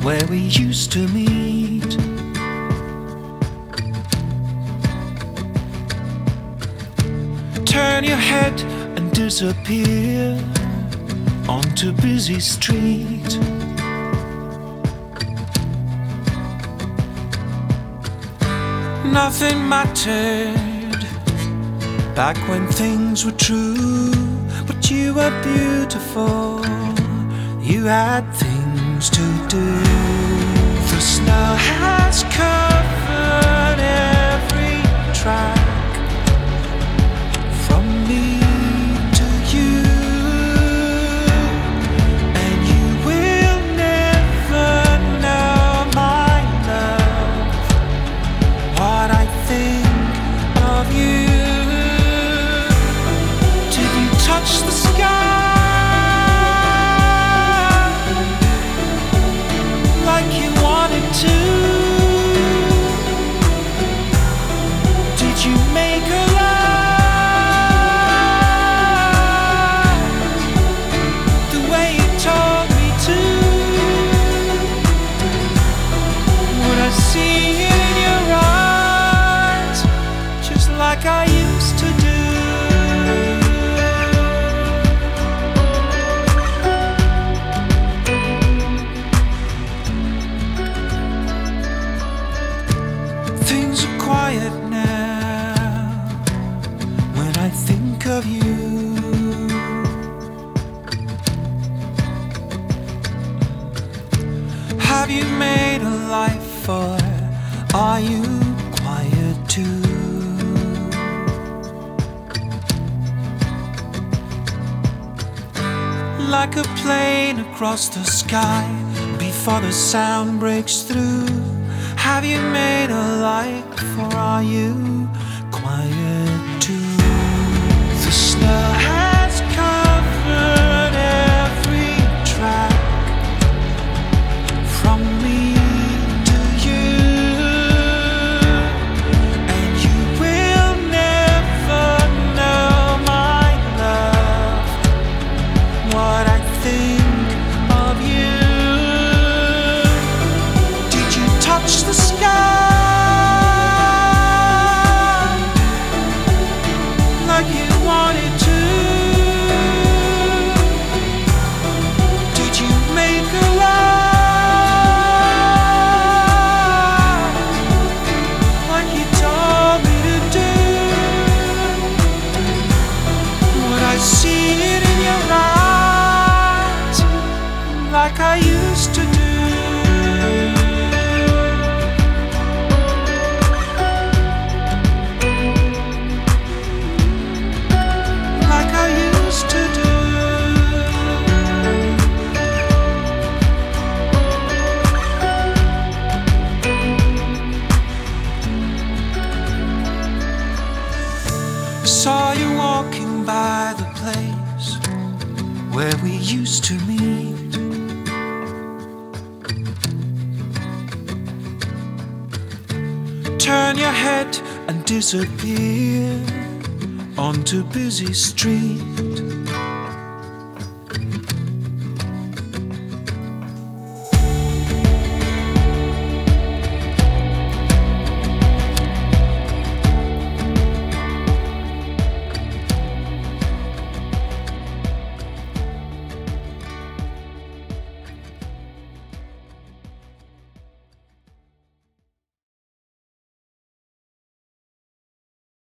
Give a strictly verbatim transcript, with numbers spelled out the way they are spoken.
where we used to meet. Turn your head and disappear onto busy street. Nothing mattered back when things were true, but you were beautiful, you had things to do. The snow has covered every track from me to you, and you will never know, my love, what I think of you. Did you touch the sky like you wanted to? Did you make her laugh the way you told me to? Would I see it in your eyes just like I used to do? Things are quiet now when I think of you. Have you made a life, or are you quiet too? Like a plane across the sky before the sound breaks through. Have you made a life, or are you quiet too? The snow has covered every track from me to you, and you will never know, my love, what I think of you. Did you touch the sky like you wanted to? Did you make her laugh like you told me to do? Would I see it in your eyes like I used to do? Like I used to do. Saw you walking by the place where we used to meet. Turn your head and disappear onto busy street.